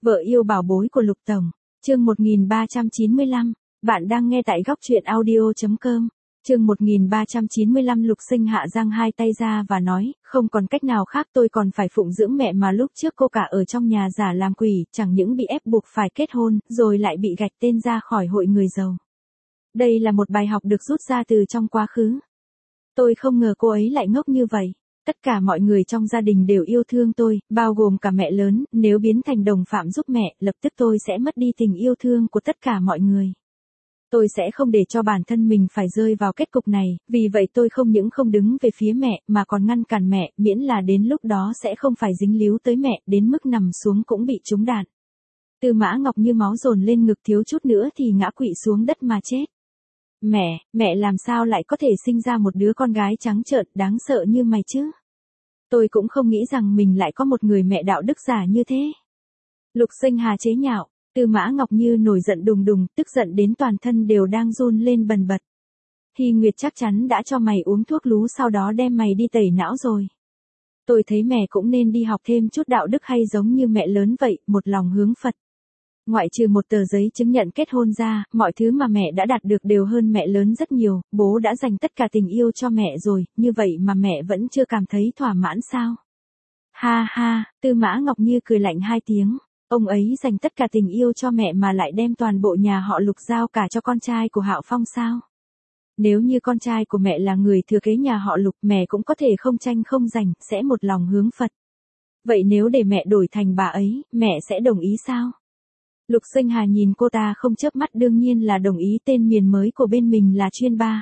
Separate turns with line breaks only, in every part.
Vợ yêu bảo bối của Lục Tổng, chương 1395, bạn đang nghe tại góc truyện audio.com. Chương 1395 Lục Sinh hạ giang hai tay ra và nói, không còn cách nào khác, tôi còn phải phụng dưỡng mẹ mà lúc trước cô cả ở trong nhà giả làm quỷ, chẳng những bị ép buộc phải kết hôn, rồi lại bị gạch tên ra khỏi hội người giàu. Đây là một bài học được rút ra từ trong quá khứ. Tôi không ngờ cô ấy lại ngốc như vậy. Tất cả mọi người trong gia đình đều yêu thương tôi, bao gồm cả mẹ lớn, nếu biến thành đồng phạm giúp mẹ, lập tức tôi sẽ mất đi tình yêu thương của tất cả mọi người. Tôi sẽ không để cho bản thân mình phải rơi vào kết cục này, vì vậy tôi không những không đứng về phía mẹ, mà còn ngăn cản mẹ, miễn là đến lúc đó sẽ không phải dính líu tới mẹ, đến mức nằm xuống cũng bị trúng đạn. Tư Mã Ngọc như máu dồn lên ngực, thiếu chút nữa thì ngã quỵ xuống đất mà chết. Mẹ làm sao lại có thể sinh ra một đứa con gái trắng trợn đáng sợ như mày chứ? Tôi cũng không nghĩ rằng mình lại có một người mẹ đạo đức giả như thế. Lục Sinh Hà chế nhạo, Tư Mã Ngọc Như nổi giận đùng đùng, tức giận đến toàn thân đều đang run lên bần bật. Hy Nguyệt chắc chắn đã cho mày uống thuốc lú sau đó đem mày đi tẩy não rồi. Tôi thấy mẹ cũng nên đi học thêm chút đạo đức hay giống như mẹ lớn vậy, một lòng hướng Phật. Ngoại trừ một tờ giấy chứng nhận kết hôn ra, mọi thứ mà mẹ đã đạt được đều hơn mẹ lớn rất nhiều, bố đã dành tất cả tình yêu cho mẹ rồi, như vậy mà mẹ vẫn chưa cảm thấy thỏa mãn sao? Ha ha, Tư Mã Ngọc Như cười lạnh hai tiếng, ông ấy dành tất cả tình yêu cho mẹ mà lại đem toàn bộ nhà họ Lục giao cả cho con trai của Hạo Phong sao? Nếu như con trai của mẹ là người thừa kế nhà họ Lục, mẹ cũng có thể không tranh không giành, sẽ một lòng hướng Phật. Vậy nếu để mẹ đổi thành bà ấy, mẹ sẽ đồng ý sao? Lục Sinh Hà nhìn cô ta không chớp mắt, đương nhiên là đồng ý. Tên miền mới của bên mình là Chuyên Ba.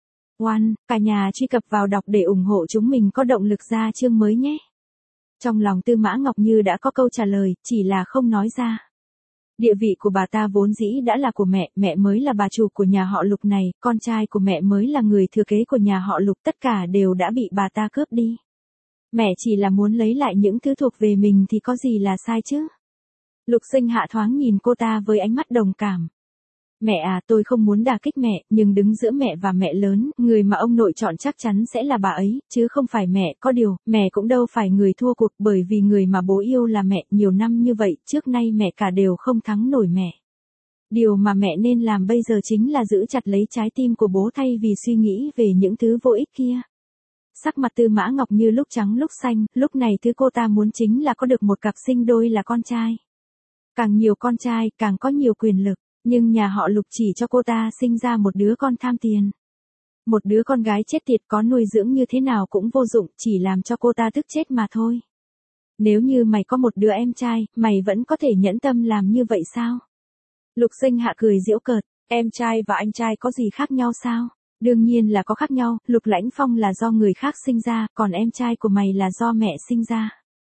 Cả nhà truy cập vào đọc để ủng hộ chúng mình có động lực ra chương mới nhé. Trong lòng Tư Mã Ngọc Như đã có câu trả lời, chỉ là không nói ra. Địa vị của bà ta vốn dĩ đã là của mẹ mới là bà chủ của nhà họ Lục này, con trai của mẹ mới là người thừa kế của nhà họ Lục, tất cả đều đã bị bà ta cướp đi. Mẹ chỉ là muốn lấy lại những thứ thuộc về mình thì có gì là sai chứ? Lục Sinh Hạ thoáng nhìn cô ta với ánh mắt đồng cảm. Mẹ à, tôi không muốn đả kích mẹ, nhưng đứng giữa mẹ và mẹ lớn, người mà ông nội chọn chắc chắn sẽ là bà ấy, chứ không phải mẹ. Có điều, mẹ cũng đâu phải người thua cuộc, bởi vì người mà bố yêu là mẹ. Nhiều năm như vậy, trước nay mẹ cả đều không thắng nổi mẹ. Điều mà mẹ nên làm bây giờ chính là giữ chặt lấy trái tim của bố thay vì suy nghĩ về những thứ vô ích kia. Sắc mặt Tư Mã Ngọc Như lúc trắng lúc xanh, lúc này thứ cô ta muốn chính là có được một cặp sinh đôi là con trai. Càng nhiều con trai, càng có nhiều quyền lực, nhưng nhà họ Lục chỉ cho cô ta sinh ra một đứa con tham tiền. Một đứa con gái chết tiệt, có nuôi dưỡng như thế nào cũng vô dụng, chỉ làm cho cô ta tức chết mà thôi. Nếu như mày có một đứa em trai, mày vẫn có thể nhẫn tâm làm như vậy sao? Lục Sinh Hạ cười giễu cợt, em trai và anh trai có gì khác nhau sao? Đương nhiên là có khác nhau, Lục Lãnh Phong là do người khác sinh ra, còn em trai của mày là do mẹ sinh ra.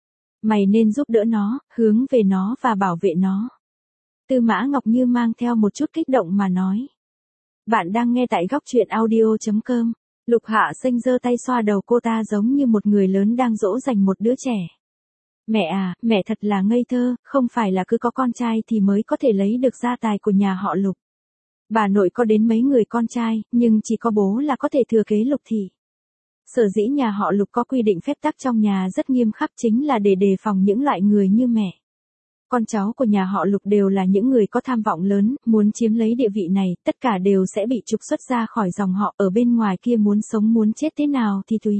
Mày nên giúp đỡ nó, hướng về nó và bảo vệ nó. Tư Mã Ngọc Như mang theo một chút kích động mà nói. Bạn đang nghe tại góc truyện audio.com. Lục Hạ Sinh giơ tay xoa đầu cô ta giống như một người lớn đang dỗ dành một đứa trẻ. Mẹ à, mẹ thật là ngây thơ, không phải là cứ có con trai thì mới có thể lấy được gia tài của nhà họ Lục. Bà nội có đến mấy người con trai, nhưng chỉ có bố là có thể thừa kế Lục thị. Sở dĩ nhà họ Lục có quy định phép tắc trong nhà rất nghiêm khắc, chính là để đề phòng những loại người như mẹ. Con cháu của nhà họ Lục đều là những người có tham vọng lớn, muốn chiếm lấy địa vị này, tất cả đều sẽ bị trục xuất ra khỏi dòng họ, ở bên ngoài kia muốn sống muốn chết thế nào thì tùy.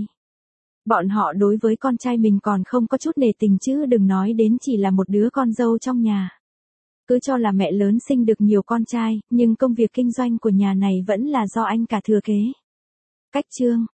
Bọn họ đối với con trai mình còn không có chút nể tình chứ đừng nói đến chỉ là một đứa con dâu trong nhà. Cứ cho là mẹ lớn sinh được nhiều con trai, nhưng công việc kinh doanh của nhà này vẫn là do anh cả thừa kế. Cách chương